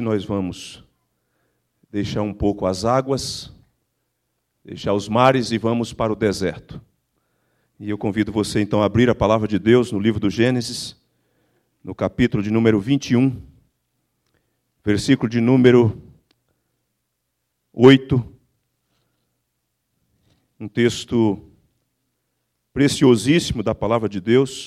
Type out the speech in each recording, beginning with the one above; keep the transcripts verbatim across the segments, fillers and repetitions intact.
nós vamos deixar um pouco as águas, deixar os mares e vamos para o deserto. E eu convido você então a abrir a palavra de Deus no livro do Gênesis, no capítulo de número vinte e um, versículo de número oito, um texto preciosíssimo da palavra de Deus.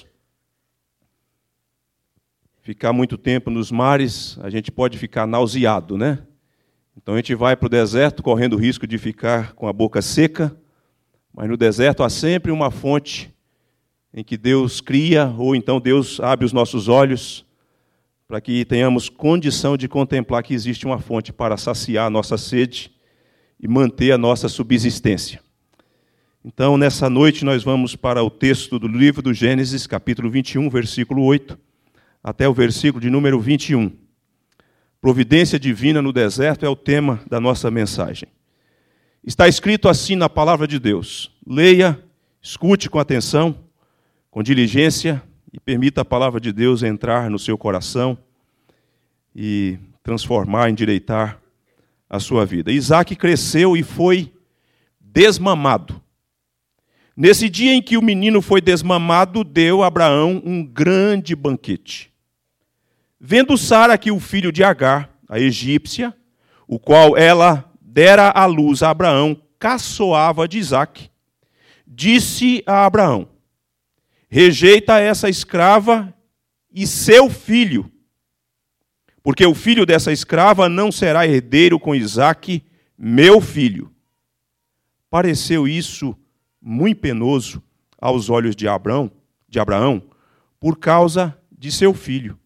Ficar muito tempo nos mares, a gente pode ficar nauseado, né? Então a gente vai para o deserto correndo o risco de ficar com a boca seca, mas no deserto há sempre uma fonte em que Deus cria, ou então Deus abre os nossos olhos para que tenhamos condição de contemplar que existe uma fonte para saciar a nossa sede e manter a nossa subsistência. Então, nessa noite, nós vamos para o texto do livro do Gênesis, capítulo vinte e um, versículo oito, até o versículo de número vinte e um. Providência divina no deserto é o tema da nossa mensagem. Está escrito assim na palavra de Deus. Leia, escute com atenção, com diligência, e permita a palavra de Deus entrar no seu coração e transformar, endireitar a sua vida. Isaac cresceu e foi desmamado. Nesse dia em que o menino foi desmamado, deu a Abraão um grande banquete. Vendo Sara que o filho de Agar, a egípcia, o qual ela dera à luz a Abraão, caçoava de Isaac, disse a Abraão: rejeita essa escrava e seu filho, porque o filho dessa escrava não será herdeiro com Isaac, meu filho. Pareceu isso muito penoso aos olhos de Abraão, de Abraão, por causa de seu filho.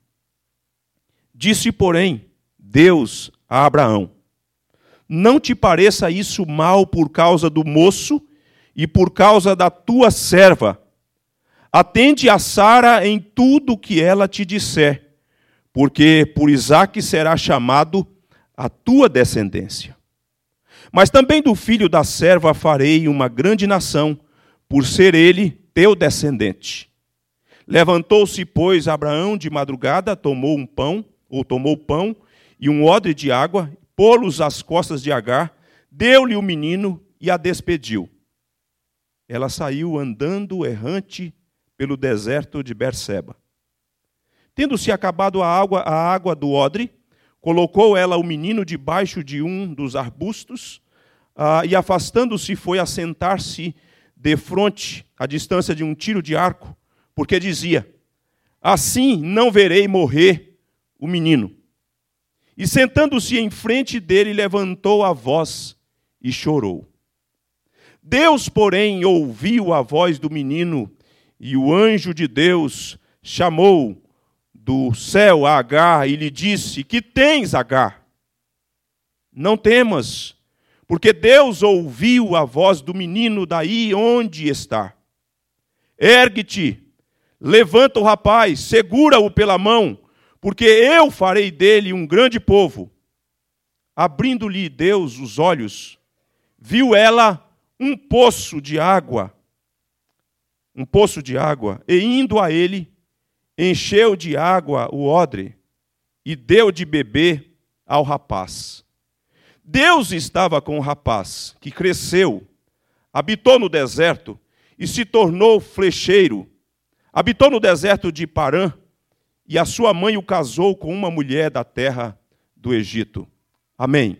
Disse, porém, Deus a Abraão: não te pareça isso mal por causa do moço e por causa da tua serva. Atende a Sara em tudo que ela te disser, porque por Isaque será chamado a tua descendência. Mas também do filho da serva farei uma grande nação, por ser ele teu descendente. Levantou-se, pois, Abraão de madrugada, tomou um pão, ou tomou pão e um odre de água, pô-los às costas de Agar, deu-lhe o menino e a despediu. Ela saiu andando errante pelo deserto de Berseba. Tendo-se acabado a água, a água do odre, colocou ela o menino debaixo de um dos arbustos, ah, e afastando-se foi assentar-se defronte, à distância de um tiro de arco, porque dizia: assim não verei morrer o menino. E sentando-se em frente dele, levantou a voz e chorou. Deus, porém, ouviu a voz do menino, e o anjo de Deus chamou do céu a Agar e lhe disse: que tens, Agar? Não temas, porque Deus ouviu a voz do menino daí onde está. Ergue-te, levanta o rapaz, segura-o pela mão, porque eu farei dele um grande povo. Abrindo-lhe Deus os olhos, viu ela um poço de água, um poço de água, e indo a ele, encheu de água o odre e deu de beber ao rapaz. Deus estava com o rapaz, que cresceu, habitou no deserto e se tornou flecheiro. Habitou no deserto de Parã, e a sua mãe o casou com uma mulher da terra do Egito. Amém.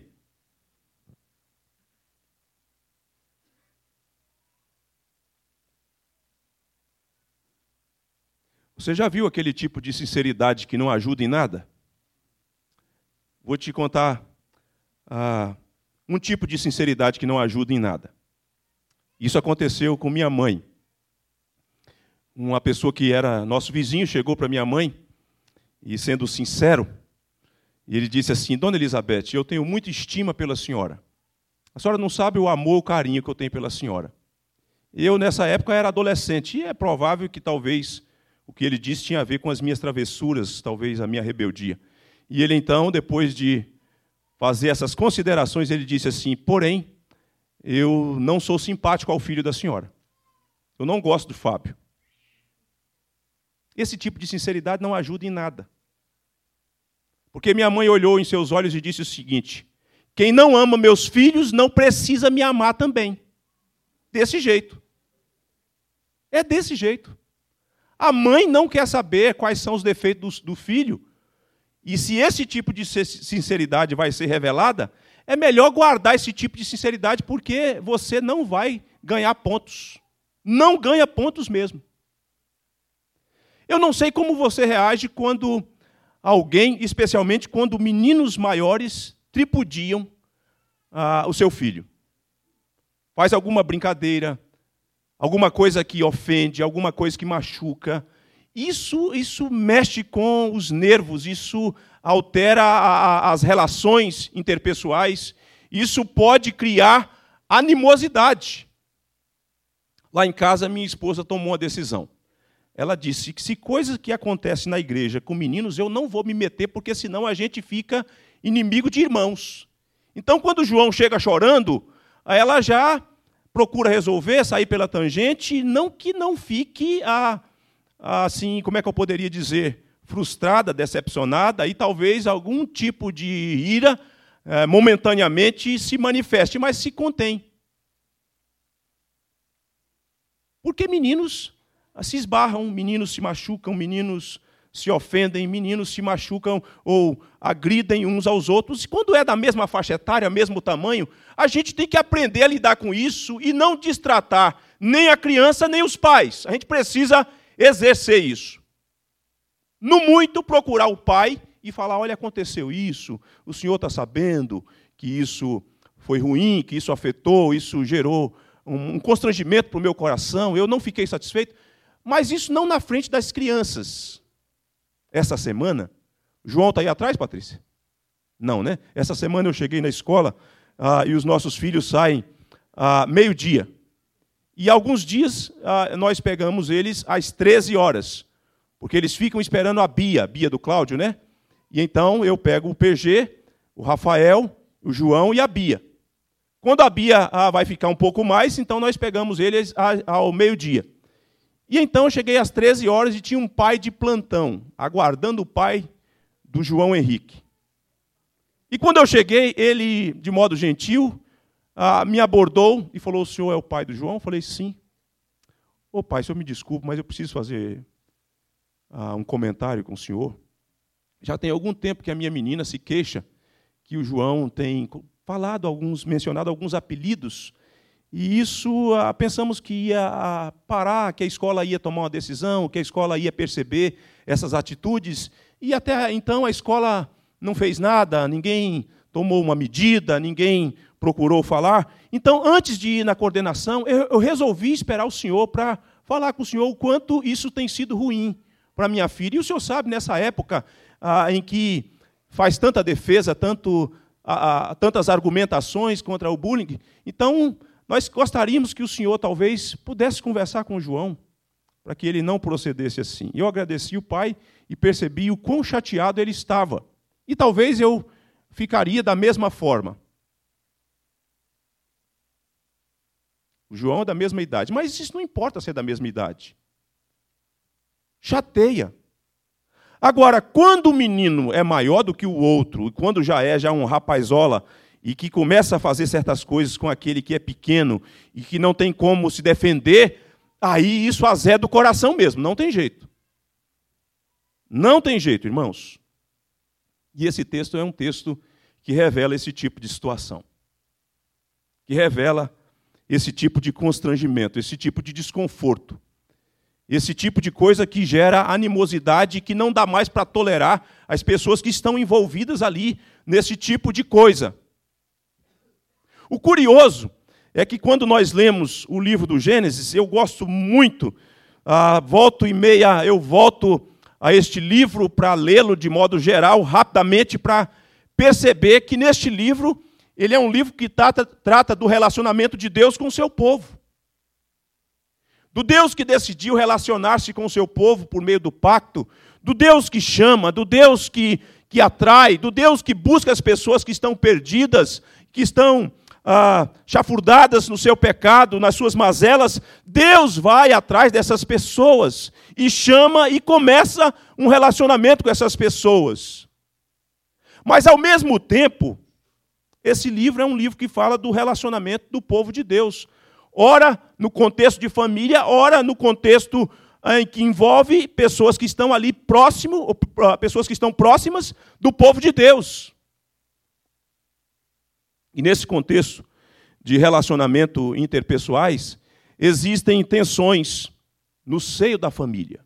Você já viu aquele tipo de sinceridade que não ajuda em nada? Vou te contar ah, um tipo de sinceridade que não ajuda em nada. Isso aconteceu com minha mãe. Uma pessoa que era nosso vizinho chegou para minha mãe, e sendo sincero, ele disse assim: Dona Elizabeth, eu tenho muita estima pela senhora. A senhora não sabe o amor, o carinho que eu tenho pela senhora. Eu, nessa época, era adolescente, e é provável que talvez o que ele disse tinha a ver com as minhas travessuras, talvez a minha rebeldia. E ele, então, depois de fazer essas considerações, ele disse assim: porém, eu não sou simpático ao filho da senhora. Eu não gosto do Fábio. Esse tipo de sinceridade não ajuda em nada. Porque minha mãe olhou em seus olhos e disse o seguinte: quem não ama meus filhos não precisa me amar também. Desse jeito. É desse jeito. A mãe não quer saber quais são os defeitos do, do filho. E se esse tipo de sinceridade vai ser revelada, é melhor guardar esse tipo de sinceridade, porque você não vai ganhar pontos. Não ganha pontos mesmo. Eu não sei como você reage quando alguém, especialmente quando meninos maiores, tripudiam ah, o seu filho. Faz alguma brincadeira, alguma coisa que ofende, alguma coisa que machuca. Isso, isso mexe com os nervos, isso altera a, a, as relações interpessoais, isso pode criar animosidade. Lá em casa, minha esposa tomou uma decisão. Ela disse que se coisas que acontecem na igreja com meninos, eu não vou me meter, porque senão a gente fica inimigo de irmãos. Então, quando o João chega chorando, ela já procura resolver, sair pela tangente, não que não fique, a, a, assim, como é que eu poderia dizer, frustrada, decepcionada, e talvez algum tipo de ira, é, momentaneamente, se manifeste, mas se contém. Porque meninos se esbarram, meninos se machucam, meninos se ofendem, meninos se machucam ou agridem uns aos outros. E quando é da mesma faixa etária, mesmo tamanho, a gente tem que aprender a lidar com isso e não destratar nem a criança, nem os pais. A gente precisa exercer isso. No muito, procurar o pai e falar: olha, aconteceu isso, o senhor está sabendo que isso foi ruim, que isso afetou, isso gerou um constrangimento para o meu coração, eu não fiquei satisfeito. Mas isso não na frente das crianças. Essa semana, João está aí atrás, Patrícia? Não, né? Essa semana eu cheguei na escola ah, e os nossos filhos saem ah, meio-dia. E alguns dias ah, nós pegamos eles às treze horas, porque eles ficam esperando a Bia, a Bia do Cláudio, né? E então eu pego o P G, o Rafael, o João e a Bia. Quando a Bia ah, vai ficar um pouco mais, então nós pegamos eles ao meio-dia. E então eu cheguei às treze horas e tinha um pai de plantão, aguardando o pai do João Henrique. E quando eu cheguei, ele, de modo gentil, ah, me abordou e falou: o senhor é o pai do João? Eu falei: sim. Ô pai, o senhor me desculpe, mas eu preciso fazer ah, um comentário com o senhor. Já tem algum tempo que a minha menina se queixa que o João tem falado, alguns, mencionado alguns apelidos. E isso, ah, pensamos que ia ah, parar, que a escola ia tomar uma decisão, que a escola ia perceber essas atitudes. E até então a escola não fez nada, ninguém tomou uma medida, ninguém procurou falar. Então, antes de ir na coordenação, eu, eu resolvi esperar o senhor para falar com o senhor o quanto isso tem sido ruim para minha filha. E o senhor sabe, nessa época ah, em que faz tanta defesa, tanto, ah, tantas argumentações contra o bullying, então nós gostaríamos que o senhor talvez pudesse conversar com o João, para que ele não procedesse assim. Eu agradeci o pai e percebi o quão chateado ele estava. E talvez eu ficaria da mesma forma. O João é da mesma idade, mas isso não importa ser da mesma idade. Chateia. Agora, quando o menino é maior do que o outro, e quando já é já um rapazola, e que começa a fazer certas coisas com aquele que é pequeno e que não tem como se defender, aí isso azeda o coração mesmo, não tem jeito. Não tem jeito, irmãos. E esse texto é um texto que revela esse tipo de situação. Que revela esse tipo de constrangimento, esse tipo de desconforto. Esse tipo de coisa que gera animosidade e que não dá mais para tolerar as pessoas que estão envolvidas ali nesse tipo de coisa. O curioso é que quando nós lemos o livro do Gênesis, eu gosto muito, ah, volto e meia, eu volto a este livro para lê-lo de modo geral, rapidamente, para perceber que neste livro, ele é um livro que trata, trata do relacionamento de Deus com o seu povo. Do Deus que decidiu relacionar-se com o seu povo por meio do pacto, do Deus que chama, do Deus que, que atrai, do Deus que busca as pessoas que estão perdidas, que estão Ah, chafurdadas no seu pecado, nas suas mazelas. Deus vai atrás dessas pessoas e chama e começa um relacionamento com essas pessoas. Mas, ao mesmo tempo, esse livro é um livro que fala do relacionamento do povo de Deus. Ora no contexto de família, ora no contexto em que envolve pessoas que estão ali próximo, pessoas que estão próximas do povo de Deus. E nesse contexto de relacionamento interpessoais, existem tensões no seio da família.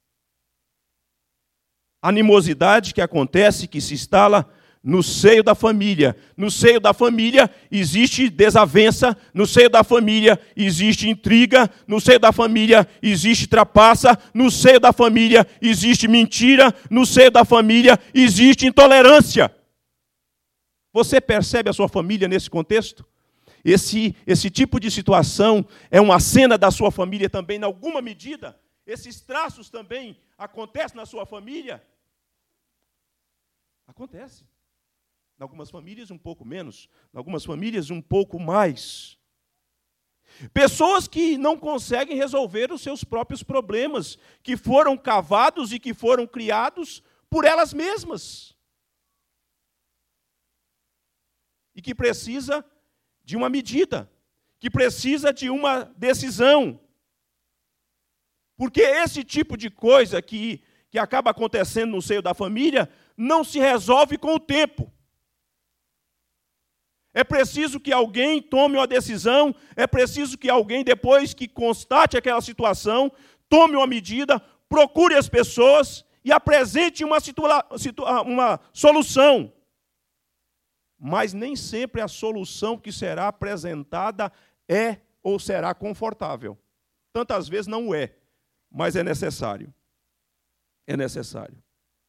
Animosidade que acontece, que se instala no seio da família. No seio da família existe desavença, no seio da família existe intriga, no seio da família existe trapaça, no seio da família existe mentira, no seio da família existe intolerância. Você percebe a sua família nesse contexto? Esse, esse tipo de situação é uma cena da sua família também, em alguma medida? Esses traços também acontecem na sua família? Acontece. Em algumas famílias um pouco menos, em algumas famílias um pouco mais. Pessoas que não conseguem resolver os seus próprios problemas, que foram cavados e que foram criados por elas mesmas. E que precisa de uma medida, que precisa de uma decisão. Porque esse tipo de coisa que, que acaba acontecendo no seio da família não se resolve com o tempo. É preciso que alguém tome uma decisão, é preciso que alguém, depois que constate aquela situação, tome uma medida, procure as pessoas e apresente uma, situa- situa- uma solução. Mas nem sempre a solução que será apresentada é ou será confortável. Tantas vezes não é, mas é necessário. É necessário.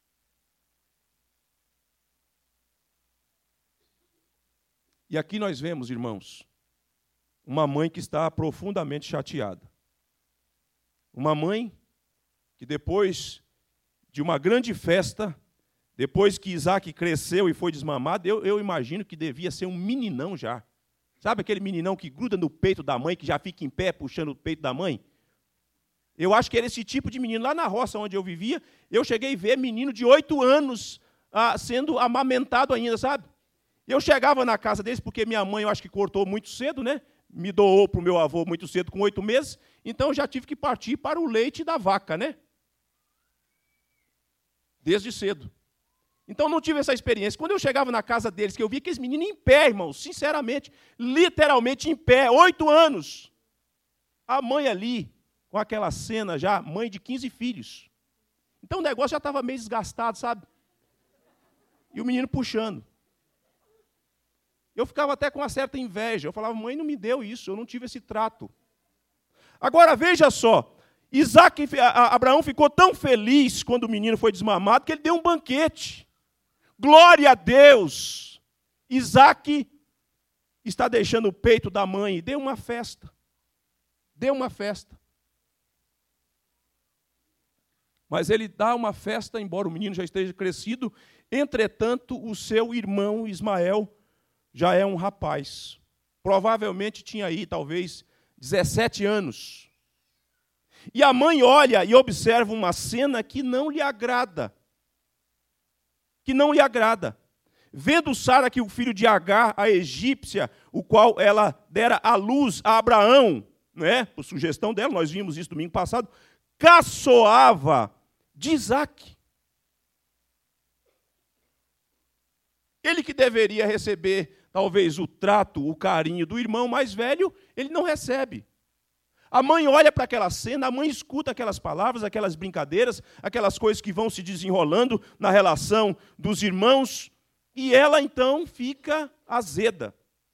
E aqui nós vemos, irmãos, uma mãe que está profundamente chateada. Uma mãe que depois de uma grande festa, depois que Isaac cresceu e foi desmamado, eu, eu imagino que devia ser um meninão já. Sabe aquele meninão que gruda no peito da mãe, que já fica em pé puxando o peito da mãe? Eu acho que era esse tipo de menino. Lá na roça onde eu vivia, eu cheguei a ver menino de oito anos ah, sendo amamentado ainda, sabe? Eu chegava na casa deles, porque minha mãe, eu acho que cortou muito cedo, né? Me doou para o meu avô muito cedo, com oito meses, então eu já tive que partir para o leite da vaca, né? Desde cedo. Então não tive essa experiência. Quando eu chegava na casa deles, que eu via aqueles meninos em pé, irmãos, sinceramente, literalmente em pé, oito anos. A mãe ali, com aquela cena já, mãe de quinze filhos. Então o negócio já estava meio desgastado, sabe? E o menino puxando. Eu ficava até com uma certa inveja. Eu falava, mãe não me deu isso, eu não tive esse trato. Agora, veja só. Isaac, Abraão ficou tão feliz quando o menino foi desmamado que ele deu um banquete. Glória a Deus! Isaac está deixando o peito da mãe. Deu uma festa. Deu uma festa. Mas ele dá uma festa, embora o menino já esteja crescido. Entretanto, o seu irmão Ismael já é um rapaz. Provavelmente tinha aí, talvez, dezessete anos. E a mãe olha e observa uma cena que não lhe agrada. Que não lhe agrada. Vendo Sara que o filho de Agar, a egípcia, o qual ela dera à luz a Abraão, né, por sugestão dela, nós vimos isso domingo passado, caçoava de Isaac. Ele que deveria receber talvez o trato, o carinho do irmão mais velho, ele não recebe. A mãe olha para aquela cena, a mãe escuta aquelas palavras, aquelas brincadeiras, aquelas coisas que vão se desenrolando na relação dos irmãos, e ela então fica azeda.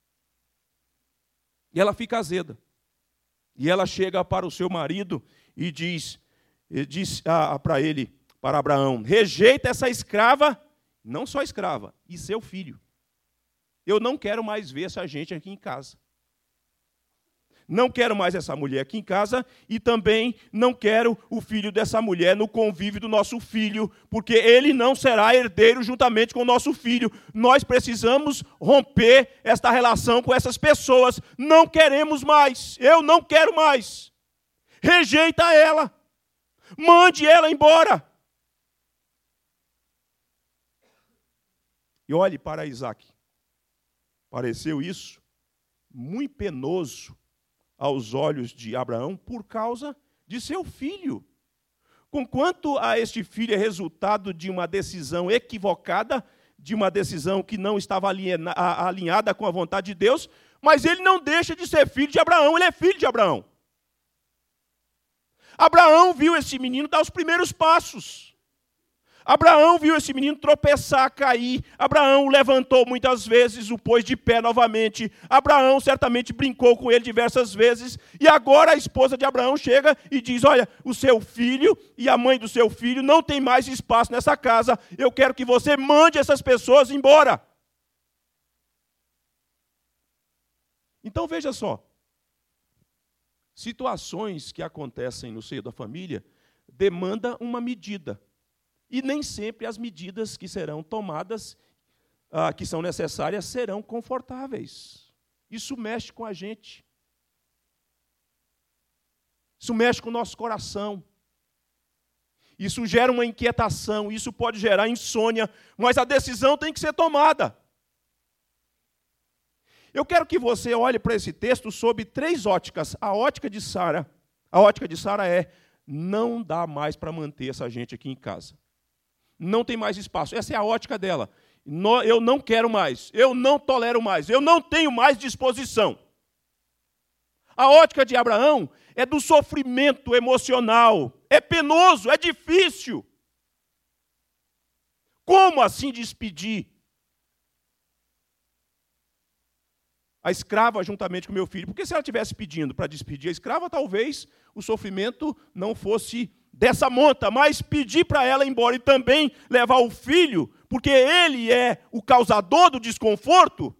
E ela fica azeda. E ela chega para o seu marido e diz, e diz ah, para ele, para Abraão, rejeita essa escrava, não só escrava, e seu filho. Eu não quero mais ver essa gente aqui em casa. Não quero mais essa mulher aqui em casa e também não quero o filho dessa mulher no convívio do nosso filho, porque ele não será herdeiro juntamente com o nosso filho. Nós precisamos romper esta relação com essas pessoas. Não queremos mais. Eu não quero mais. Rejeita ela. Mande ela embora. E olhe para Isaac. Pareceu isso muito penoso aos olhos de Abraão por causa de seu filho. Conquanto a este filho é resultado de uma decisão equivocada, de uma decisão que não estava alinhada com a vontade de Deus, mas ele não deixa de ser filho de Abraão, ele é filho de Abraão. Abraão viu esse menino dar os primeiros passos. Abraão viu esse menino tropeçar, cair. Abraão o levantou muitas vezes, o pôs de pé novamente. Abraão certamente brincou com ele diversas vezes. E agora a esposa de Abraão chega e diz, olha, o seu filho e a mãe do seu filho não tem mais espaço nessa casa. Eu quero que você mande essas pessoas embora. Então veja só. Situações que acontecem no seio da família demandam uma medida. E nem sempre as medidas que serão tomadas, ah, que são necessárias, serão confortáveis. Isso mexe com a gente. Isso mexe com o nosso coração. Isso gera uma inquietação, isso pode gerar insônia, mas a decisão tem que ser tomada. Eu quero que você olhe para esse texto sob três óticas. A ótica de Sara, a ótica de Sara é, não dá mais para manter essa gente aqui em casa. Não tem mais espaço. Essa é a ótica dela. Eu não quero mais, eu não tolero mais, eu não tenho mais disposição. A ótica de Abraão é do sofrimento emocional. É penoso, é difícil. Como assim despedir a escrava juntamente com meu filho? Porque se ela estivesse pedindo para despedir a escrava, talvez o sofrimento não fosse dessa monta, mas pedir para ela ir embora e também levar o filho, porque ele é o causador do desconforto,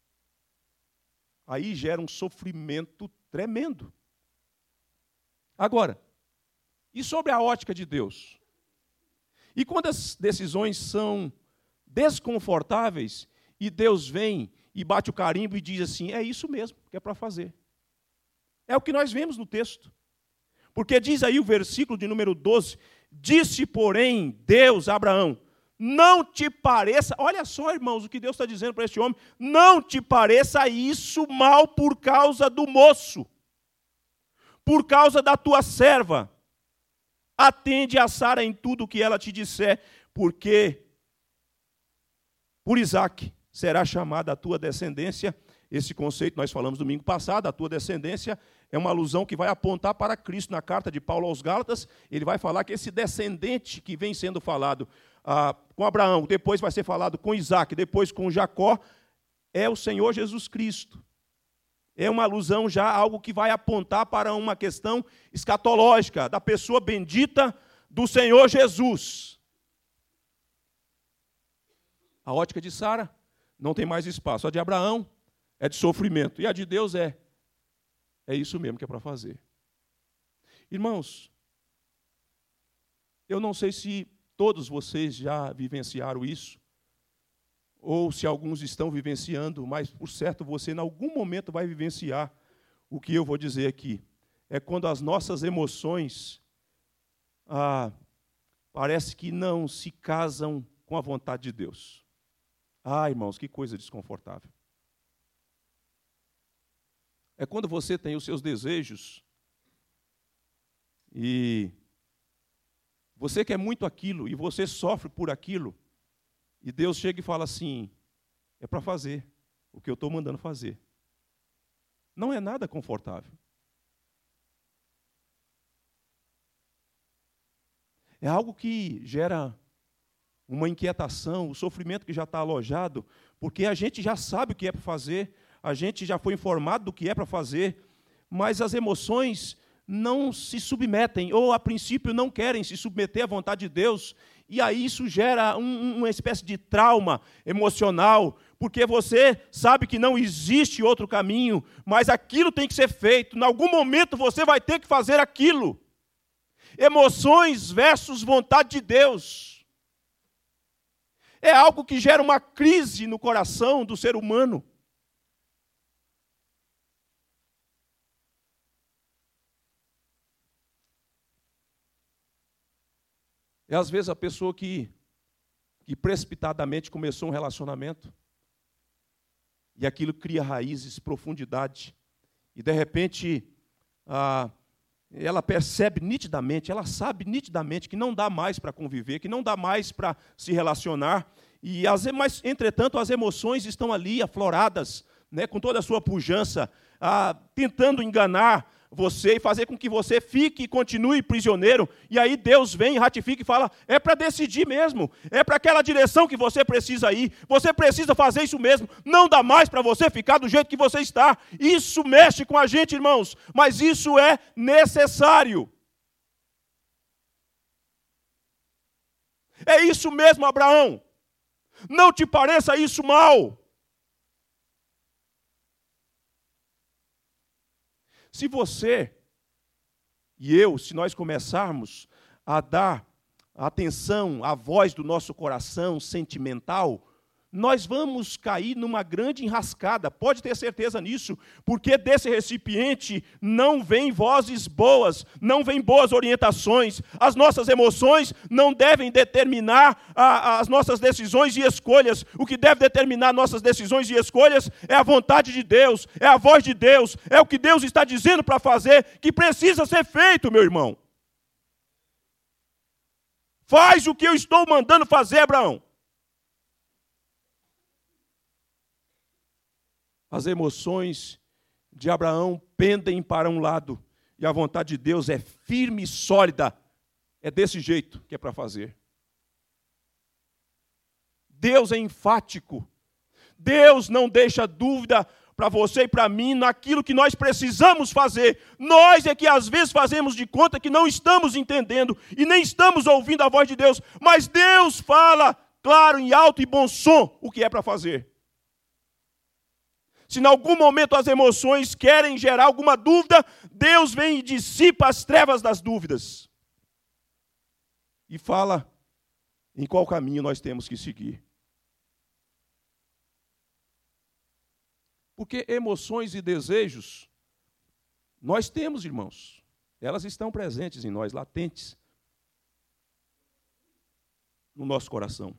aí gera um sofrimento tremendo. Agora, e sobre a ótica de Deus? E quando as decisões são desconfortáveis, e Deus vem e bate o carimbo e diz assim, é isso mesmo que é para fazer. É o que nós vemos no texto. Porque diz aí o versículo de número doze, disse, porém, Deus a Abraão, não te pareça, olha só, irmãos, o que Deus está dizendo para este homem, não te pareça isso mal por causa do moço, por causa da tua serva. Atende a Sara em tudo o que ela te disser, porque por Isaque será chamada a tua descendência. Esse conceito nós falamos domingo passado, a tua descendência é uma alusão que vai apontar para Cristo. Na carta de Paulo aos Gálatas, ele vai falar que esse descendente que vem sendo falado ah, com Abraão, depois vai ser falado com Isaque, depois com Jacó, é o Senhor Jesus Cristo. É uma alusão já, algo que vai apontar para uma questão escatológica, da pessoa bendita do Senhor Jesus. A ótica de Sara não tem mais espaço. A de Abraão é de sofrimento. E a de Deus é, é isso mesmo que é para fazer. Irmãos, eu não sei se todos vocês já vivenciaram isso, ou se alguns estão vivenciando, mas, por certo, você, em algum momento, vai vivenciar o que eu vou dizer aqui. É quando as nossas emoções ah, parece que não se casam com a vontade de Deus. Ah, irmãos, que coisa desconfortável. É quando você tem os seus desejos e você quer muito aquilo e você sofre por aquilo e Deus chega e fala assim, é para fazer o que eu estou mandando fazer. Não é nada confortável. É algo que gera uma inquietação, o sofrimento que já está alojado, porque a gente já sabe o que é para fazer, a gente já foi informado do que é para fazer, mas as emoções não se submetem, ou a princípio não querem se submeter à vontade de Deus, e aí isso gera um, uma espécie de trauma emocional, porque você sabe que não existe outro caminho, mas aquilo tem que ser feito, em algum momento você vai ter que fazer aquilo. Emoções versus vontade de Deus. É algo que gera uma crise no coração do ser humano. É às vezes a pessoa que que precipitadamente começou um relacionamento. E aquilo cria raízes, profundidade. E, de repente, ah, ela percebe nitidamente, ela sabe nitidamente que não dá mais para conviver, que não dá mais para se relacionar. E as, mas, entretanto, as emoções estão ali afloradas, né, com toda a sua pujança, ah, tentando enganar você e fazer com que você fique e continue prisioneiro. E aí Deus vem, ratifica e fala, é para decidir mesmo, é para aquela direção que você precisa ir, você precisa fazer isso mesmo, não dá mais para você ficar do jeito que você está. Isso mexe com a gente, irmãos, mas isso é necessário. É isso mesmo, Abraão. Não te pareça isso mal. Se você e eu, se nós começarmos a dar atenção à voz do nosso coração sentimental, nós vamos cair numa grande enrascada, pode ter certeza nisso, porque desse recipiente não vem vozes boas, não vem boas orientações, as nossas emoções não devem determinar a, as nossas decisões e escolhas. O que deve determinar nossas decisões e escolhas é a vontade de Deus, é a voz de Deus, é o que Deus está dizendo para fazer, que precisa ser feito, meu irmão. Faz o que eu estou mandando fazer, Abraão. As emoções de Abraão pendem para um lado, e a vontade de Deus é firme e sólida. É desse jeito que é para fazer. Deus é enfático. Deus não deixa dúvida para você e para mim naquilo que nós precisamos fazer. Nós é que às vezes fazemos de conta que não estamos entendendo e nem estamos ouvindo a voz de Deus, mas Deus fala claro, em alto e bom som o que é para fazer. Se em algum momento as emoções querem gerar alguma dúvida, Deus vem e dissipa as trevas das dúvidas. E fala em qual caminho nós temos que seguir. Porque emoções e desejos, nós temos, irmãos. Elas estão presentes em nós, latentes, no nosso coração.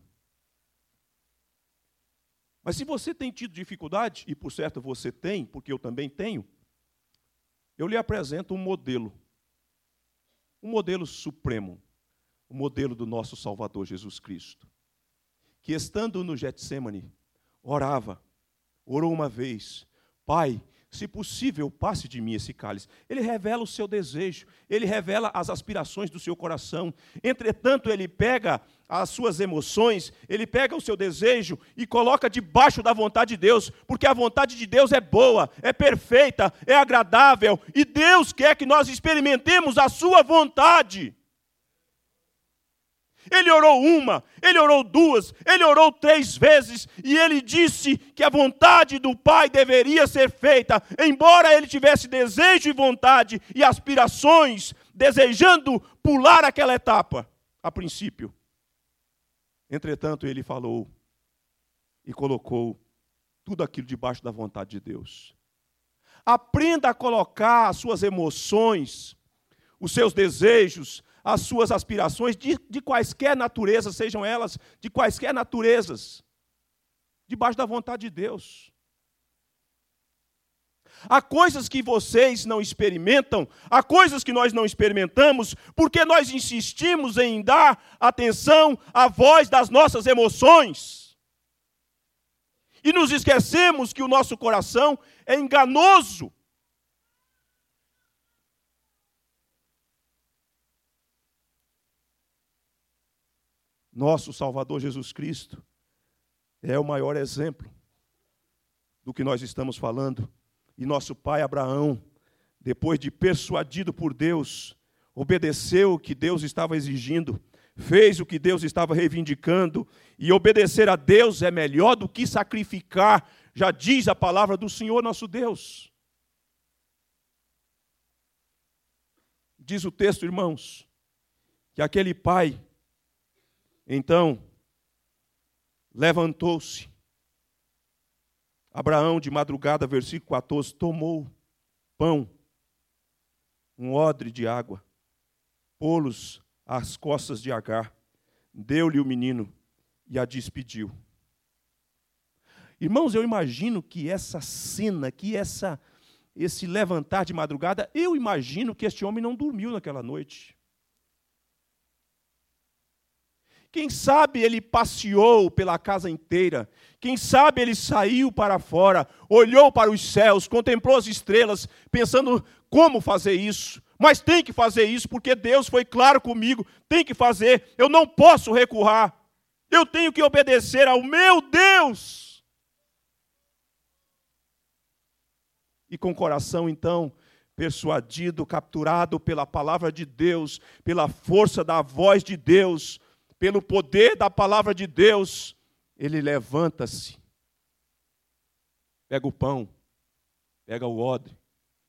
Mas se você tem tido dificuldade, e por certo você tem, porque eu também tenho, eu lhe apresento um modelo. Um modelo supremo. O modelo do nosso Salvador Jesus Cristo. Que estando no Getsêmani, orava, orou uma vez, Pai, se possível, passe de mim esse cálice. Ele revela o seu desejo, ele revela as aspirações do seu coração. Entretanto, ele pega as suas emoções, ele pega o seu desejo e coloca debaixo da vontade de Deus, porque a vontade de Deus é boa, é perfeita, é agradável, e Deus quer que nós experimentemos a sua vontade. Ele orou uma, ele orou duas, ele orou três vezes, e ele disse que a vontade do Pai deveria ser feita, embora ele tivesse desejo e vontade e aspirações, desejando pular aquela etapa, a princípio. Entretanto, ele falou e colocou tudo aquilo debaixo da vontade de Deus. Aprenda a colocar as suas emoções, os seus desejos, as suas aspirações, de, de quaisquer naturezas, sejam elas de quaisquer naturezas, debaixo da vontade de Deus. Há coisas que vocês não experimentam, há coisas que nós não experimentamos, porque nós insistimos em dar atenção à voz das nossas emoções. E nos esquecemos que o nosso coração é enganoso. Nosso Salvador Jesus Cristo é o maior exemplo do que nós estamos falando. E nosso pai Abraão, depois de persuadido por Deus, obedeceu o que Deus estava exigindo, fez o que Deus estava reivindicando, e obedecer a Deus é melhor do que sacrificar, já diz a palavra do Senhor nosso Deus. Diz o texto, irmãos, que aquele pai, então, levantou-se. Abraão, de madrugada, versículo quatorze, tomou pão, um odre de água, pô-los às costas de Agar, deu-lhe o menino e a despediu. Irmãos, eu imagino que essa cena, que essa, esse levantar de madrugada, eu imagino que este homem não dormiu naquela noite. Quem sabe ele passeou pela casa inteira, quem sabe ele saiu para fora, olhou para os céus, contemplou as estrelas, pensando como fazer isso. Mas tem que fazer isso, porque Deus foi claro comigo, tem que fazer, eu não posso recuar, eu tenho que obedecer ao meu Deus. E com o coração, então, persuadido, capturado pela palavra de Deus, pela força da voz de Deus, pelo poder da palavra de Deus, ele levanta-se, pega o pão, pega o odre,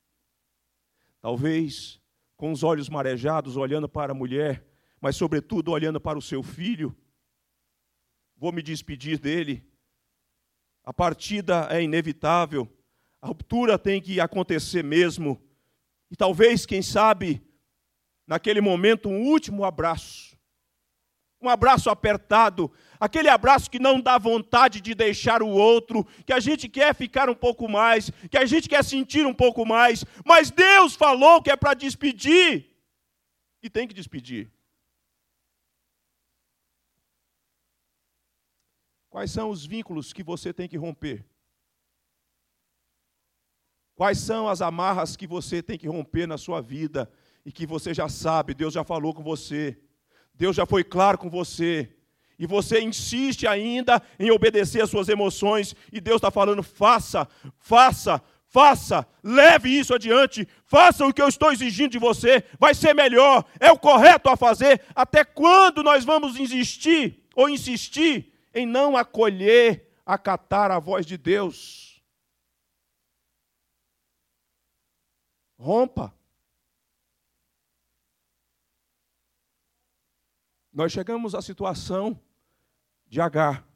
talvez com os olhos marejados, olhando para a mulher, mas sobretudo olhando para o seu filho, vou me despedir dele, a partida é inevitável, a ruptura tem que acontecer mesmo, e talvez, quem sabe, naquele momento, um último abraço, um abraço apertado, aquele abraço que não dá vontade de deixar o outro, que a gente quer ficar um pouco mais, que a gente quer sentir um pouco mais, mas Deus falou que é para despedir, e tem que despedir. Quais são os vínculos que você tem que romper? Quais são as amarras que você tem que romper na sua vida, e que você já sabe, Deus já falou com você, Deus já foi claro com você, e você insiste ainda em obedecer às suas emoções, e Deus está falando, faça, faça, faça, leve isso adiante, faça o que eu estou exigindo de você, vai ser melhor, é o correto a fazer. Até quando nós vamos insistir, ou insistir, em não acolher, acatar a voz de Deus? Rompa. Nós chegamos à situação de Agar.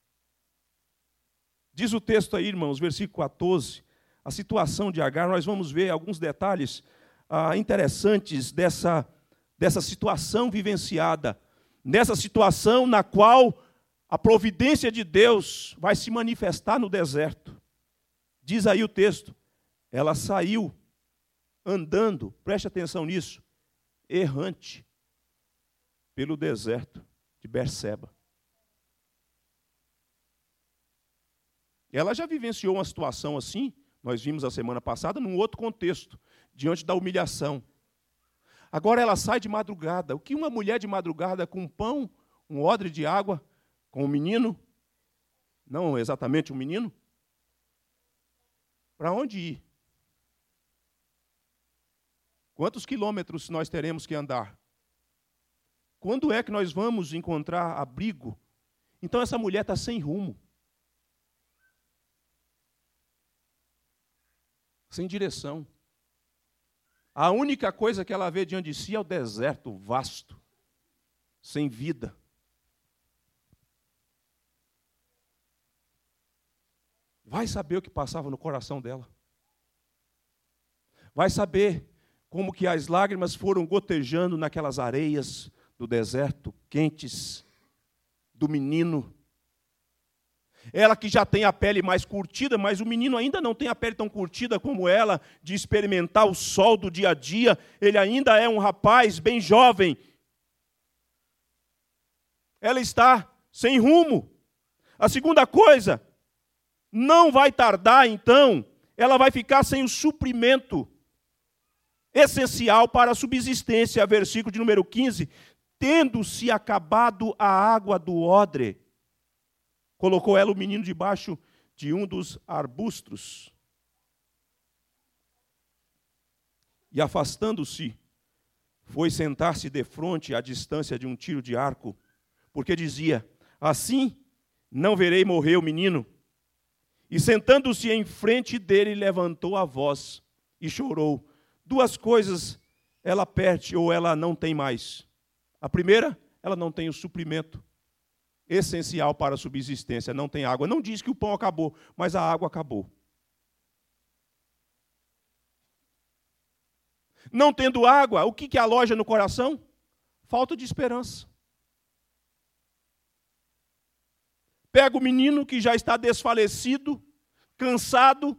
Diz o texto aí, irmãos, versículo quatorze, a situação de Agar, nós vamos ver alguns detalhes ah, interessantes dessa, dessa situação vivenciada, nessa situação na qual a providência de Deus vai se manifestar no deserto. Diz aí o texto, ela saiu andando, preste atenção nisso, errante, pelo deserto de Berseba. Ela já vivenciou uma situação assim, nós vimos a semana passada, num outro contexto, diante da humilhação. Agora ela sai de madrugada. O que uma mulher de madrugada com um pão, um odre de água, com um menino, não exatamente um menino, para onde ir? Quantos quilômetros nós teremos que andar? Quando é que nós vamos encontrar abrigo? Então essa mulher está sem rumo. Sem direção. A única coisa que ela vê diante de si é o deserto vasto, sem vida. Vai saber o que passava no coração dela. Vai saber como que as lágrimas foram gotejando naquelas areias do deserto, quentes, do menino. Ela que já tem a pele mais curtida, mas o menino ainda não tem a pele tão curtida como ela, de experimentar o sol do dia a dia. Ele ainda é um rapaz bem jovem. Ela está sem rumo. A segunda coisa, não vai tardar então, ela vai ficar sem o suprimento essencial para a subsistência. Versículo de número quinze. Tendo-se acabado a água do odre, colocou ela o menino debaixo de um dos arbustos. E afastando-se, foi sentar-se defronte à distância de um tiro de arco, porque dizia, assim não verei morrer o menino. E sentando-se em frente dele, levantou a voz e chorou. Duas coisas ela perde ou ela não tem mais. A primeira, ela não tem o suprimento essencial para a subsistência, não tem água. Não diz que o pão acabou, mas a água acabou. Não tendo água, o que que aloja no coração? Falta de esperança. pega o menino que já está desfalecido, cansado,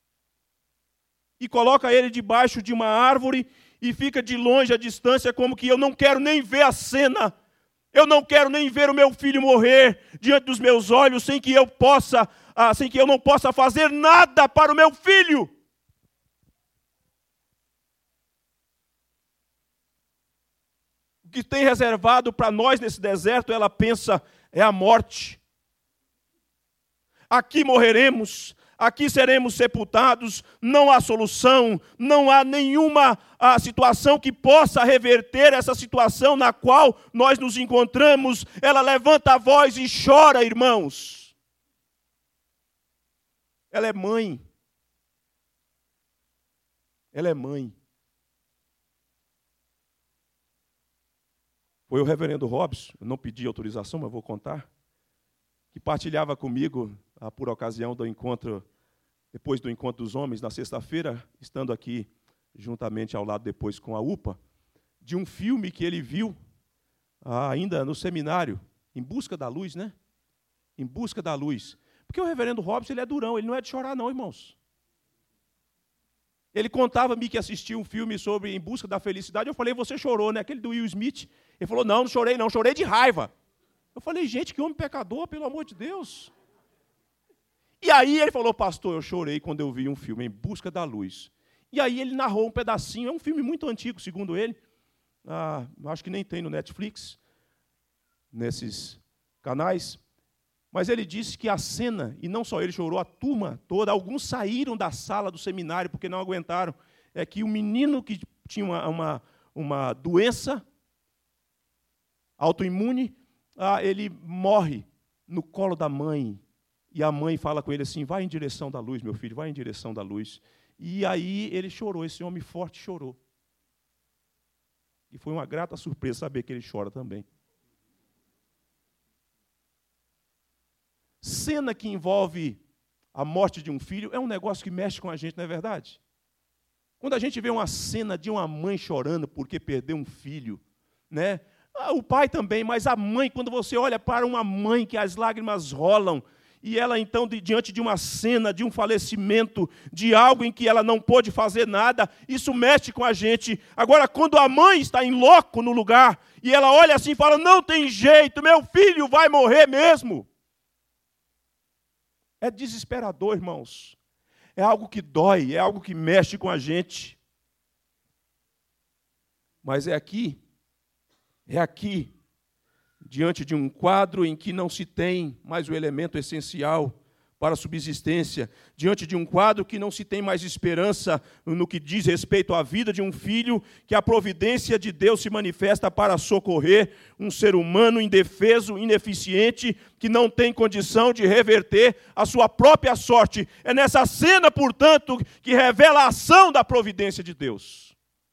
e coloca ele debaixo de uma árvore e fica de longe à distância, como que eu não quero nem ver a cena, eu não quero nem ver o meu filho morrer diante dos meus olhos, sem que eu possa, ah, sem que eu não possa fazer nada para o meu filho. O que tem reservado para nós nesse deserto, ela pensa, é a morte. Aqui morreremos, aqui seremos sepultados, não há solução, não há nenhuma a, situação que possa reverter essa situação na qual nós nos encontramos. Ela levanta a voz e chora, irmãos. Ela é mãe. Ela é mãe. Foi o reverendo Robson, eu não pedi autorização, mas vou contar, que partilhava comigo, ah, por ocasião do encontro, depois do encontro dos homens, na sexta-feira, estando aqui juntamente ao lado depois com a U P A, de um filme que ele viu ah, ainda no seminário, Em Busca da Luz, né? Em Busca da Luz. Porque o reverendo Robson, ele é durão, ele não é de chorar não, irmãos. Ele contava-me que assistiu um filme sobre Em Busca da Felicidade. Eu falei, você chorou, né? Aquele do Will Smith. Ele falou, não, não chorei não, chorei de raiva. Eu falei, gente, que homem pecador, pelo amor de Deus. E aí ele falou, pastor, eu chorei quando eu vi um filme, Em Busca da Luz. E aí ele narrou um pedacinho, é um filme muito antigo, segundo ele. Ah, acho que nem tem no Netflix, nesses canais. Mas ele disse que a cena, e não só ele chorou, a turma toda, alguns saíram da sala do seminário porque não aguentaram, é que o menino que tinha uma, uma, uma doença autoimune, ah, ele morre no colo da mãe. E a mãe fala com ele assim, vai em direção da luz, meu filho, vai em direção da luz. E aí ele chorou, esse homem forte chorou. E foi uma grata surpresa saber que ele chora também. Cena que envolve a morte de um filho é um negócio que mexe com a gente, não é verdade? Quando a gente vê uma cena de uma mãe chorando porque perdeu um filho, né? Ah, o pai também, mas a mãe, quando você olha para uma mãe que as lágrimas rolam, e ela então, de, diante de uma cena, de um falecimento, de algo em que ela não pôde fazer nada, isso mexe com a gente. Agora, quando a mãe está em loco no lugar, e ela olha assim e fala, não tem jeito, meu filho vai morrer mesmo. É desesperador, irmãos. É algo que dói, é algo que mexe com a gente. Mas é aqui, é aqui, diante de um quadro em que não se tem mais o elemento essencial para a subsistência, diante de um quadro que não se tem mais esperança no que diz respeito à vida de um filho, que a providência de Deus se manifesta para socorrer um ser humano indefeso, ineficiente, que não tem condição de reverter a sua própria sorte. É nessa cena, portanto, que revela a ação da providência de Deus.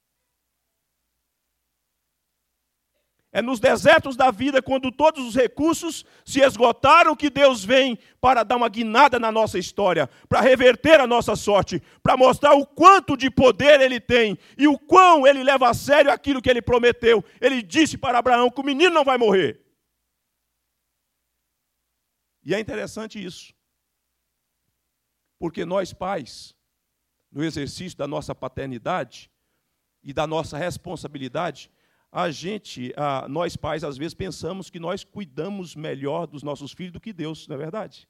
É nos desertos da vida, quando todos os recursos se esgotaram, que Deus vem para dar uma guinada na nossa história, para reverter a nossa sorte, para mostrar o quanto de poder Ele tem e o quão Ele leva a sério aquilo que Ele prometeu. Ele disse para Abraão que o menino não vai morrer. E é interessante isso, porque nós pais, no exercício da nossa paternidade e da nossa responsabilidade, a gente, a, nós pais, às vezes pensamos que nós cuidamos melhor dos nossos filhos do que Deus, não é verdade?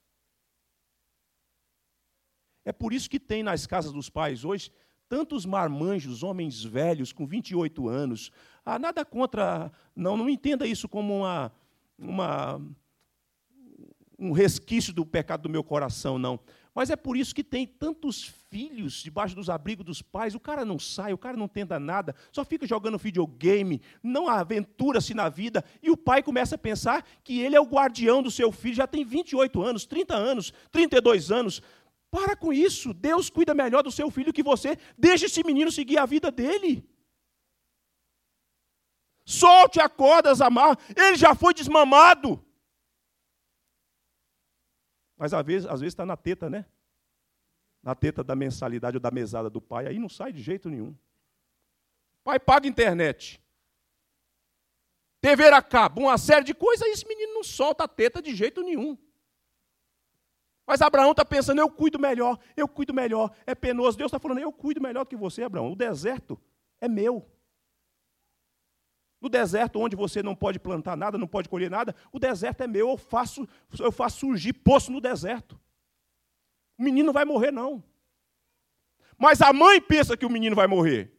É por isso que tem nas casas dos pais hoje tantos marmanjos, homens velhos com vinte e oito anos. Ah, nada contra, não, não entenda isso como uma, uma, um resquício do pecado do meu coração, não. Mas é por isso que tem tantos filhos debaixo dos abrigos dos pais. O cara não sai, o cara não tenta nada, só fica jogando videogame, não aventura-se na vida. E o pai começa a pensar que ele é o guardião do seu filho, já tem vinte e oito anos, trinta anos, trinta e dois anos. Para com isso, Deus cuida melhor do seu filho que você. Deixe esse menino seguir a vida dele. Solte a corda, amarra, ele já foi desmamado. Mas às vezes às vezes está na teta, né? Na teta da mensalidade ou da mesada do pai, aí não sai de jeito nenhum. Pai paga internet, T V a cabo, uma série de coisas, e esse menino não solta a teta de jeito nenhum. Mas Abraão está pensando, eu cuido melhor, eu cuido melhor, é penoso. Deus está falando, eu cuido melhor que você, Abraão. O deserto é meu. No deserto, onde você não pode plantar nada, não pode colher nada, o deserto é meu, eu faço, eu faço surgir poço no deserto. O menino não vai morrer, não. Mas a mãe pensa que o menino vai morrer.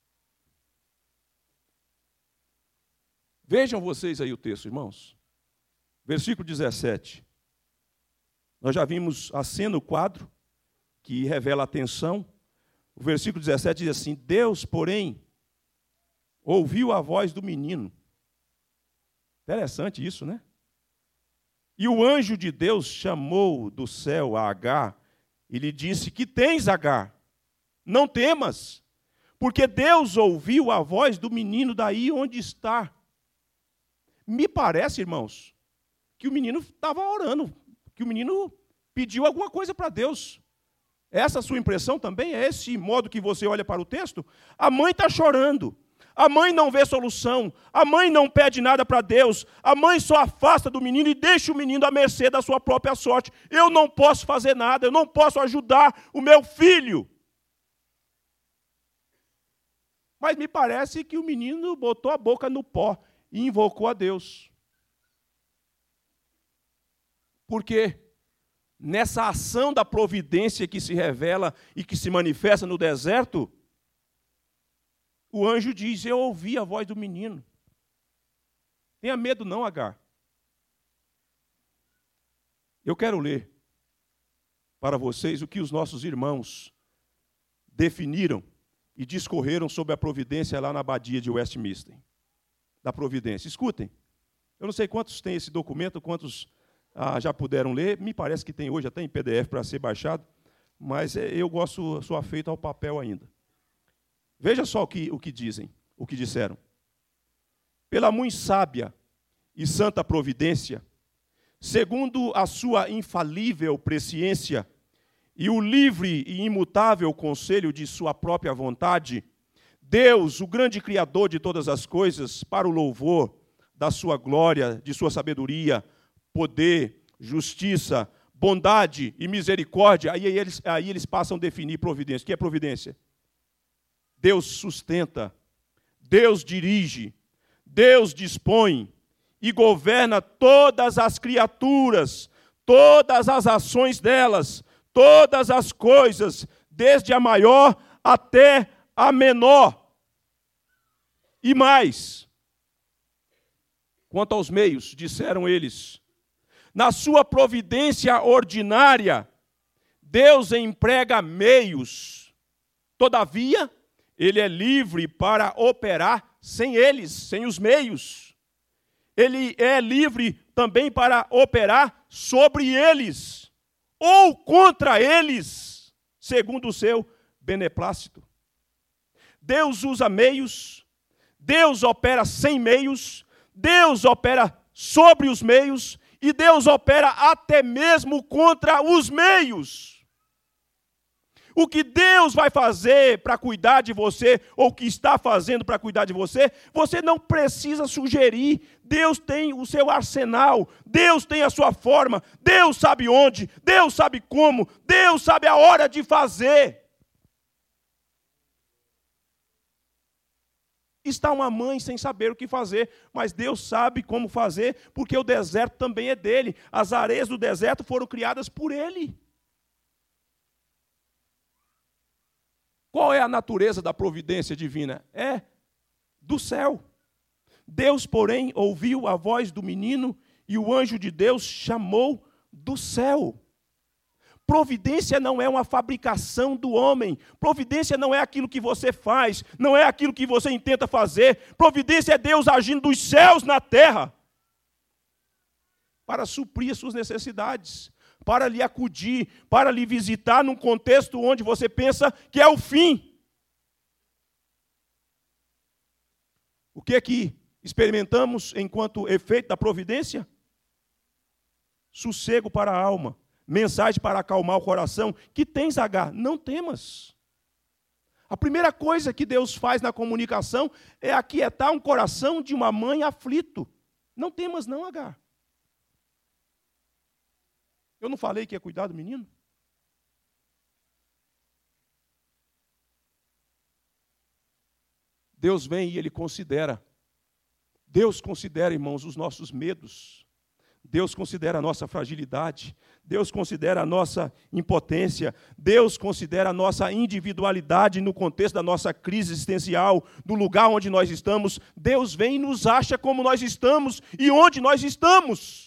Vejam vocês aí o texto, irmãos. Versículo dezessete. Nós já vimos a cena, o quadro, que revela a tensão. O versículo dezessete diz assim, Deus, porém, ouviu a voz do menino. Interessante isso, né? E o anjo de Deus chamou do céu a Agar e lhe disse, que tens, Agar? Não temas, porque Deus ouviu a voz do menino daí onde está. Me parece, irmãos, que o menino estava orando, que o menino pediu alguma coisa para Deus. Essa a sua impressão também? É esse modo que você olha para o texto? A mãe está chorando. A mãe não vê solução, a mãe não pede nada para Deus, a mãe só afasta do menino e deixa o menino à mercê da sua própria sorte. Eu não posso fazer nada, eu não posso ajudar o meu filho. Mas me parece que o menino botou a boca no pó e invocou a Deus. Porque nessa ação da providência que se revela e que se manifesta no deserto, o anjo diz, eu ouvi a voz do menino. Tenha medo não, Agar. Eu quero ler para vocês o que os nossos irmãos definiram e discorreram sobre a providência lá na abadia de Westminster. Da providência. Escutem. Eu não sei quantos têm esse documento, quantos ah, já puderam ler. Me parece que tem hoje até em P D F para ser baixado, mas eu gosto, sou afeito ao papel ainda. Veja só o que, o que dizem, o que disseram. Pela muito sábia e santa providência, segundo a sua infalível presciência e o livre e imutável conselho de sua própria vontade, Deus, o grande Criador de todas as coisas, para o louvor da sua glória, de sua sabedoria, poder, justiça, bondade e misericórdia, aí eles, aí eles passam a definir providência. O que é providência? Deus sustenta, Deus dirige, Deus dispõe e governa todas as criaturas, todas as ações delas, todas as coisas, desde a maior até a menor. E mais, quanto aos meios, disseram eles, na sua providência ordinária, Deus emprega meios, todavia, Ele é livre para operar sem eles, sem os meios. Ele é livre também para operar sobre eles, ou contra eles, segundo o seu beneplácito. Deus usa meios, Deus opera sem meios, Deus opera sobre os meios, e Deus opera até mesmo contra os meios. O que Deus vai fazer para cuidar de você, ou o que está fazendo para cuidar de você, você não precisa sugerir. Deus tem o seu arsenal, Deus tem a sua forma, Deus sabe onde, Deus sabe como, Deus sabe a hora de fazer. Está uma mãe sem saber o que fazer, mas Deus sabe como fazer, porque o deserto também é dele. As areias do deserto foram criadas por ele. Qual é a natureza da providência divina? É do céu. Deus, porém, ouviu a voz do menino e o anjo de Deus chamou do céu. Providência não é uma fabricação do homem. Providência não é aquilo que você faz, não é aquilo que você intenta fazer. Providência é Deus agindo dos céus na terra para suprir as suas necessidades, para lhe acudir, para lhe visitar num contexto onde você pensa que é o fim. O que é que experimentamos enquanto efeito da providência? Sossego para a alma, mensagem para acalmar o coração. Que tens, Agar? Não temas. A primeira coisa que Deus faz na comunicação é aquietar um coração de uma mãe aflito. Não temas não, Agar. Eu não falei que ia cuidar do menino? Deus vem e Ele considera. Deus considera, irmãos, os nossos medos. Deus considera a nossa fragilidade. Deus considera a nossa impotência. Deus considera a nossa individualidade no contexto da nossa crise existencial, do lugar onde nós estamos. Deus vem e nos acha como nós estamos e onde nós estamos.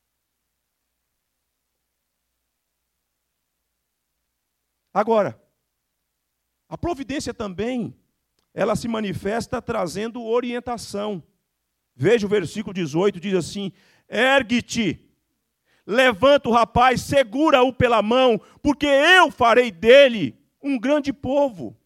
Agora, a providência também, ela se manifesta trazendo orientação. Veja o versículo dezoito, diz assim: ergue-te, levanta o rapaz, segura-o pela mão, porque eu farei dele um grande povo.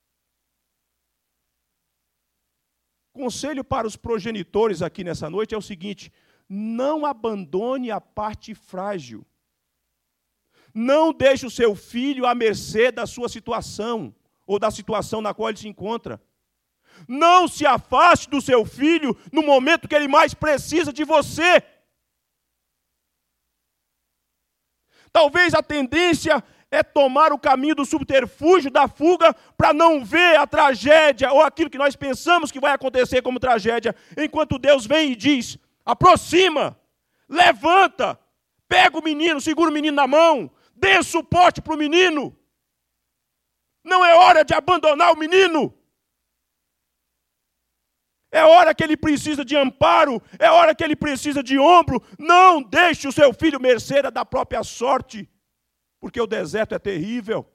Conselho para os progenitores aqui nessa noite é o seguinte: não abandone a parte frágil. Não deixe o seu filho à mercê da sua situação, ou da situação na qual ele se encontra. Não se afaste do seu filho no momento que ele mais precisa de você. Talvez a tendência é tomar o caminho do subterfúgio, da fuga, para não ver a tragédia, ou aquilo que nós pensamos que vai acontecer como tragédia, enquanto Deus vem e diz: aproxima, levanta, pega o menino, segura o menino na mão, dê suporte para o menino. Não é hora de abandonar o menino. É hora que ele precisa de amparo, é hora que ele precisa de ombro. Não deixe o seu filho merceira da própria sorte, porque o deserto é terrível.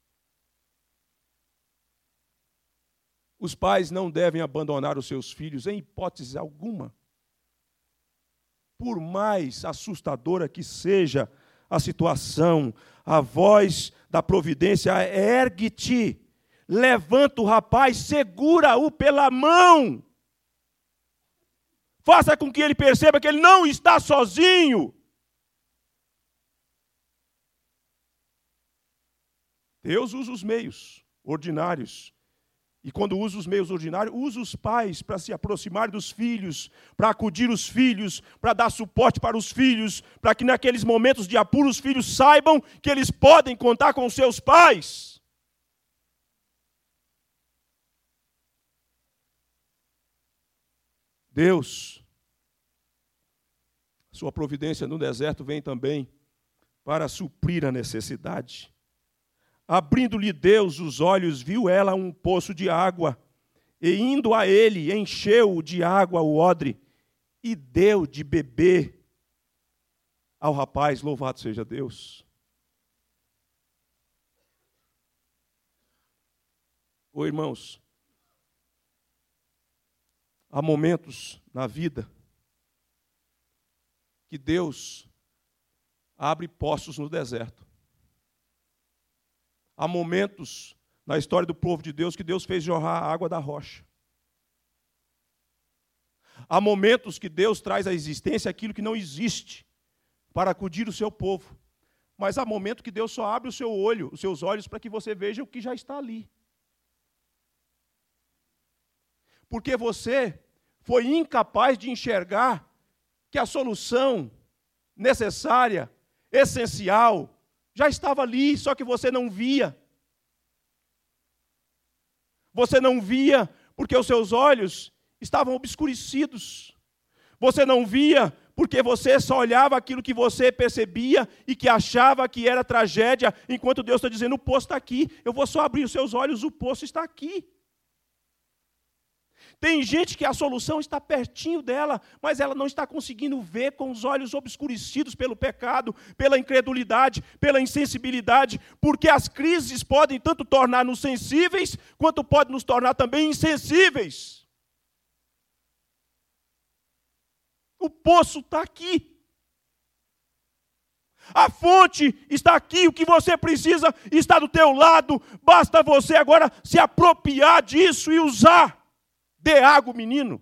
Os pais não devem abandonar os seus filhos em hipótese alguma. Por mais assustadora que seja a situação, a voz da providência é: ergue-te, levanta o rapaz, segura-o pela mão. Faça com que ele perceba que ele não está sozinho. Deus usa os meios ordinários. E quando usa os meios ordinários, usa os pais para se aproximar dos filhos, para acudir os filhos, para dar suporte para os filhos, para que naqueles momentos de apuro os filhos saibam que eles podem contar com os seus pais. Deus, sua providência no deserto vem também para suprir a necessidade. Abrindo-lhe Deus os olhos, viu ela um poço de água, e indo a ele, encheu de água o odre, e deu de beber ao rapaz. Louvado seja Deus. Ô irmãos, há momentos na vida que Deus abre poços no deserto. Há momentos na história do povo de Deus que Deus fez jorrar a água da rocha. Há momentos que Deus traz à existência aquilo que não existe para acudir o seu povo. Mas há momentos que Deus só abre o seu olho, os seus olhos, para que você veja o que já está ali. Porque você foi incapaz de enxergar que a solução necessária, essencial, já estava ali, só que você não via. Você não via porque os seus olhos estavam obscurecidos. Você não via porque você só olhava aquilo que você percebia e que achava que era tragédia, enquanto Deus está dizendo: o poço está aqui, eu vou só abrir os seus olhos, o poço está aqui. Tem gente que a solução está pertinho dela, mas ela não está conseguindo ver com os olhos obscurecidos pelo pecado, pela incredulidade, pela insensibilidade, porque as crises podem tanto tornar-nos sensíveis, quanto podem nos tornar também insensíveis. O poço está aqui. A fonte está aqui, o que você precisa está do teu lado, basta você agora se apropriar disso e usar. Dê água, menino.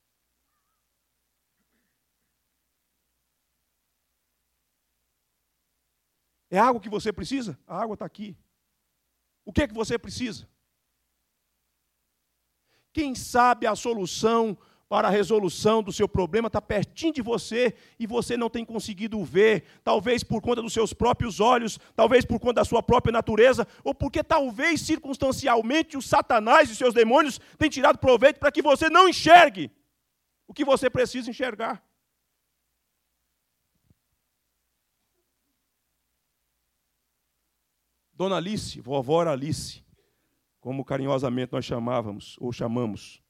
É água que você precisa? A água está aqui. O que é que você precisa? Quem sabe a solução para a resolução do seu problema está pertinho de você e você não tem conseguido ver, talvez por conta dos seus próprios olhos, talvez por conta da sua própria natureza, ou porque talvez circunstancialmente o Satanás e seus demônios têm tirado proveito para que você não enxergue o que você precisa enxergar. Dona Alice, vovó Alice, como carinhosamente nós chamávamos ou chamamos.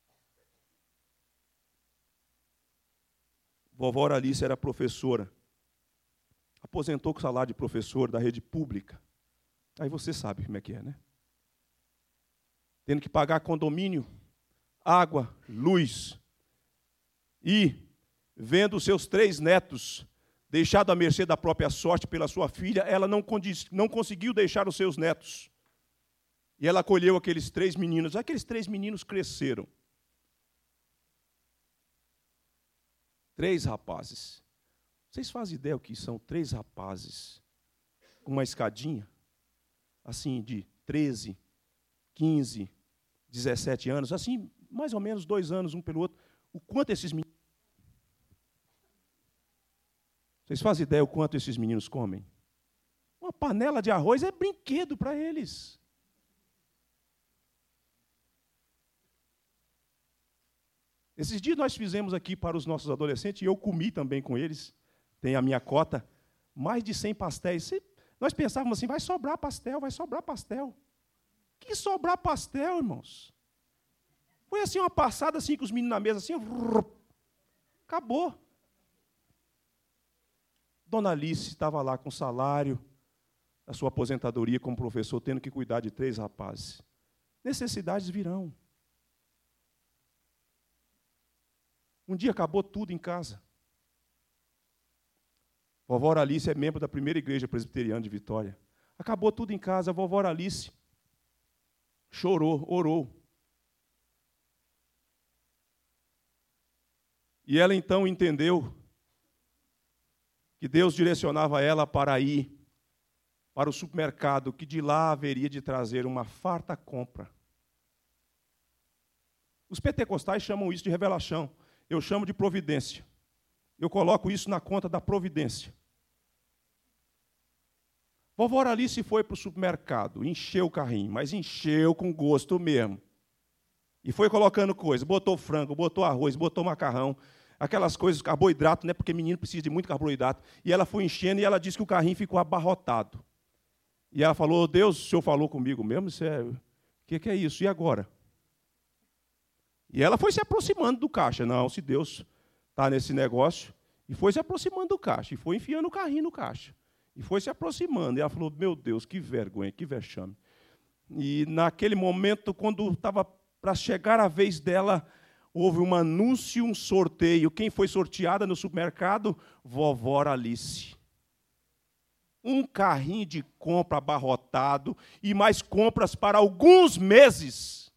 Vovó Alice era professora. Aposentou com o salário de professor da rede pública. Aí você sabe como é que é, né? Tendo que pagar condomínio, água, luz. E vendo os seus três netos deixado à mercê da própria sorte pela sua filha, ela não, não conseguiu deixar os seus netos. E ela acolheu aqueles três meninos. Aqueles três meninos cresceram. Três rapazes. Vocês fazem ideia o que são três rapazes com uma escadinha, assim, de treze, quinze, dezessete anos, assim, mais ou menos dois anos um pelo outro. O quanto esses meninos... Vocês fazem ideia o quanto esses meninos comem? Uma panela de arroz é brinquedo para eles. Esses dias nós fizemos aqui para os nossos adolescentes, e eu comi também com eles, tem a minha cota, mais de cem pastéis. Nós pensávamos assim, vai sobrar pastel, vai sobrar pastel. Que sobrar pastel, irmãos? Foi assim uma passada assim com os meninos na mesa, assim, acabou. Dona Alice estava lá com o salário da sua aposentadoria como professor, tendo que cuidar de três rapazes. Necessidades virão. Um dia acabou tudo em casa. Vovó Alice é membro da primeira igreja presbiteriana de Vitória. Acabou tudo em casa. A vovó Alice chorou, orou. E ela então entendeu que Deus direcionava ela para ir para o supermercado, que de lá haveria de trazer uma farta compra. Os pentecostais chamam isso de revelação. Eu chamo de providência. Eu coloco isso na conta da providência. Vovó Alice foi para o supermercado, encheu o carrinho, mas encheu com gosto mesmo. E foi colocando coisa, botou frango, botou arroz, botou macarrão, aquelas coisas, carboidrato, né, porque menino precisa de muito carboidrato. E ela foi enchendo e ela disse que o carrinho ficou abarrotado. E ela falou, Deus, o senhor falou comigo mesmo? Isso é... O que, que é isso? E agora? E ela foi se aproximando do caixa. Não, se Deus está nesse negócio. E foi se aproximando do caixa. E foi enfiando o carrinho no caixa. E foi se aproximando. E ela falou, meu Deus, que vergonha, que vexame. E naquele momento, quando estava para chegar a vez dela, houve um anúncio, um sorteio. Quem foi sorteada no supermercado? Vovó Alice. Um carrinho de compra abarrotado e mais compras para alguns meses.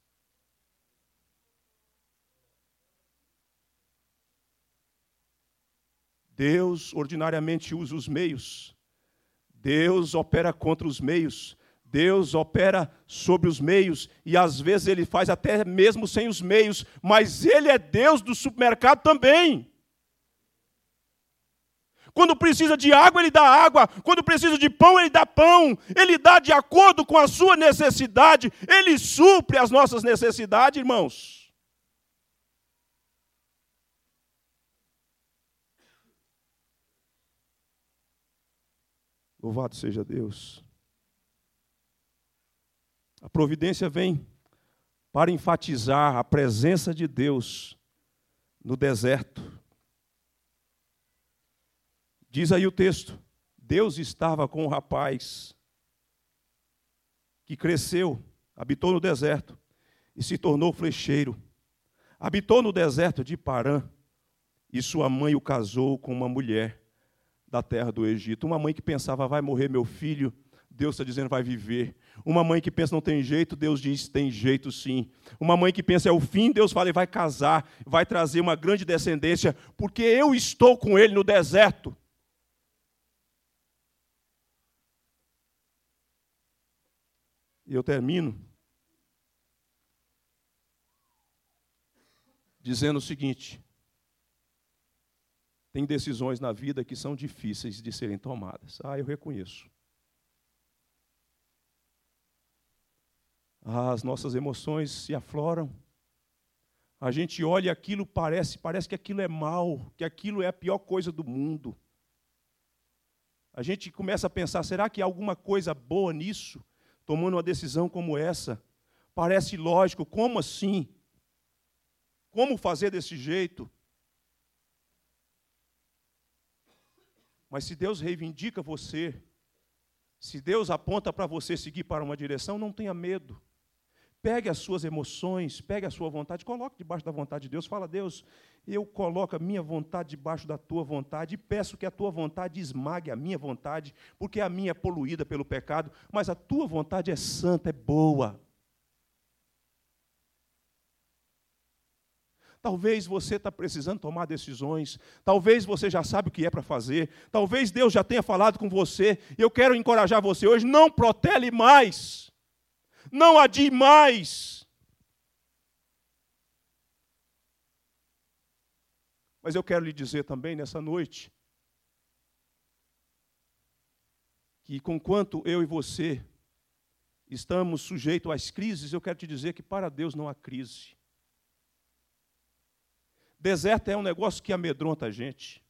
Deus ordinariamente usa os meios. Deus opera contra os meios. Deus opera sobre os meios. E às vezes Ele faz até mesmo sem os meios. Mas Ele é Deus do supermercado também. Quando precisa de água, Ele dá água. Quando precisa de pão, Ele dá pão. Ele dá de acordo com a sua necessidade. Ele supre as nossas necessidades, irmãos. Louvado seja Deus. A providência vem para enfatizar a presença de Deus no deserto. Diz aí o texto, Deus estava com o rapaz que cresceu, habitou no deserto e se tornou flecheiro. Habitou no deserto de Parã e sua mãe o casou com uma mulher da terra do Egito. Uma mãe que pensava, vai morrer meu filho, Deus está dizendo, vai viver. Uma mãe que pensa, não tem jeito, Deus diz, tem jeito sim. Uma mãe que pensa, é o fim, Deus fala, vai casar, vai trazer uma grande descendência, porque eu estou com ele no deserto. E eu termino dizendo o seguinte: tem decisões na vida que são difíceis de serem tomadas. Ah, eu reconheço. Ah, as nossas emoções se afloram. A gente olha e aquilo parece, parece que aquilo é mal, que aquilo é a pior coisa do mundo. A gente começa a pensar, será que há alguma coisa boa nisso? Tomando uma decisão como essa? Parece lógico, como assim? Como fazer desse jeito? Mas se Deus reivindica você, se Deus aponta para você seguir para uma direção, não tenha medo. Pegue as suas emoções, pegue a sua vontade, coloque debaixo da vontade de Deus. Fala: Deus, eu coloco a minha vontade debaixo da tua vontade e peço que a tua vontade esmague a minha vontade, porque a minha é poluída pelo pecado, mas a tua vontade é santa, é boa. Talvez você está precisando tomar decisões, talvez você já sabe o que é para fazer, talvez Deus já tenha falado com você. Eu quero encorajar você hoje: não protele mais. Não adie mais. Mas eu quero lhe dizer também nessa noite que, conquanto eu e você estamos sujeitos às crises, eu quero te dizer que para Deus não há crise. Deserto é um negócio que amedronta a gente.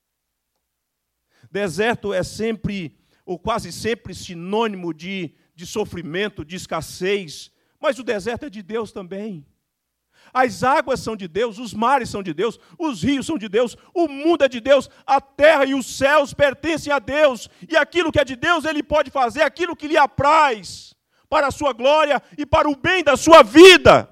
Deserto é sempre, ou quase sempre, sinônimo de de sofrimento, de escassez, mas o deserto é de Deus também. As águas são de Deus, os mares são de Deus, os rios são de Deus, o mundo é de Deus, a terra e os céus pertencem a Deus, e aquilo que é de Deus Ele pode fazer, aquilo que lhe apraz, para a sua glória e para o bem da sua vida.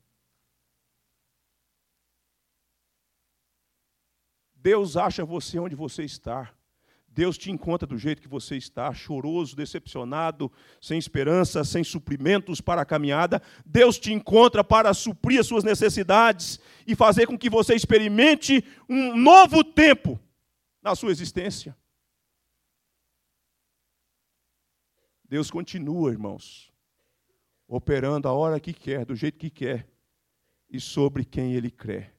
Deus acha você onde você está. Deus te encontra do jeito que você está, choroso, decepcionado, sem esperança, sem suprimentos para a caminhada. Deus te encontra para suprir as suas necessidades e fazer com que você experimente um novo tempo na sua existência. Deus continua, irmãos, operando a hora que quer, do jeito que quer e sobre quem Ele crê.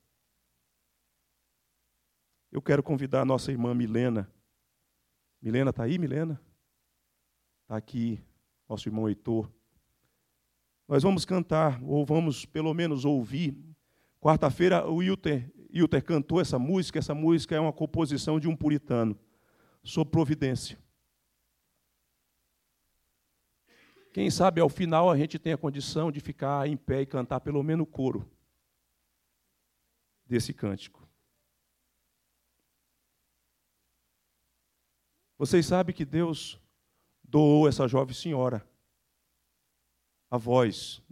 Eu quero convidar a nossa irmã Milena. Milena está aí, Milena? Está aqui, nosso irmão Heitor. Nós vamos cantar, ou vamos pelo menos ouvir. Quarta-feira o Hilter, Hilter cantou essa música. Essa música é uma composição de um puritano, sob providência. Quem sabe ao final a gente tem a condição de ficar em pé e cantar pelo menos o coro desse cântico. Vocês sabem que Deus doou essa jovem senhora a voz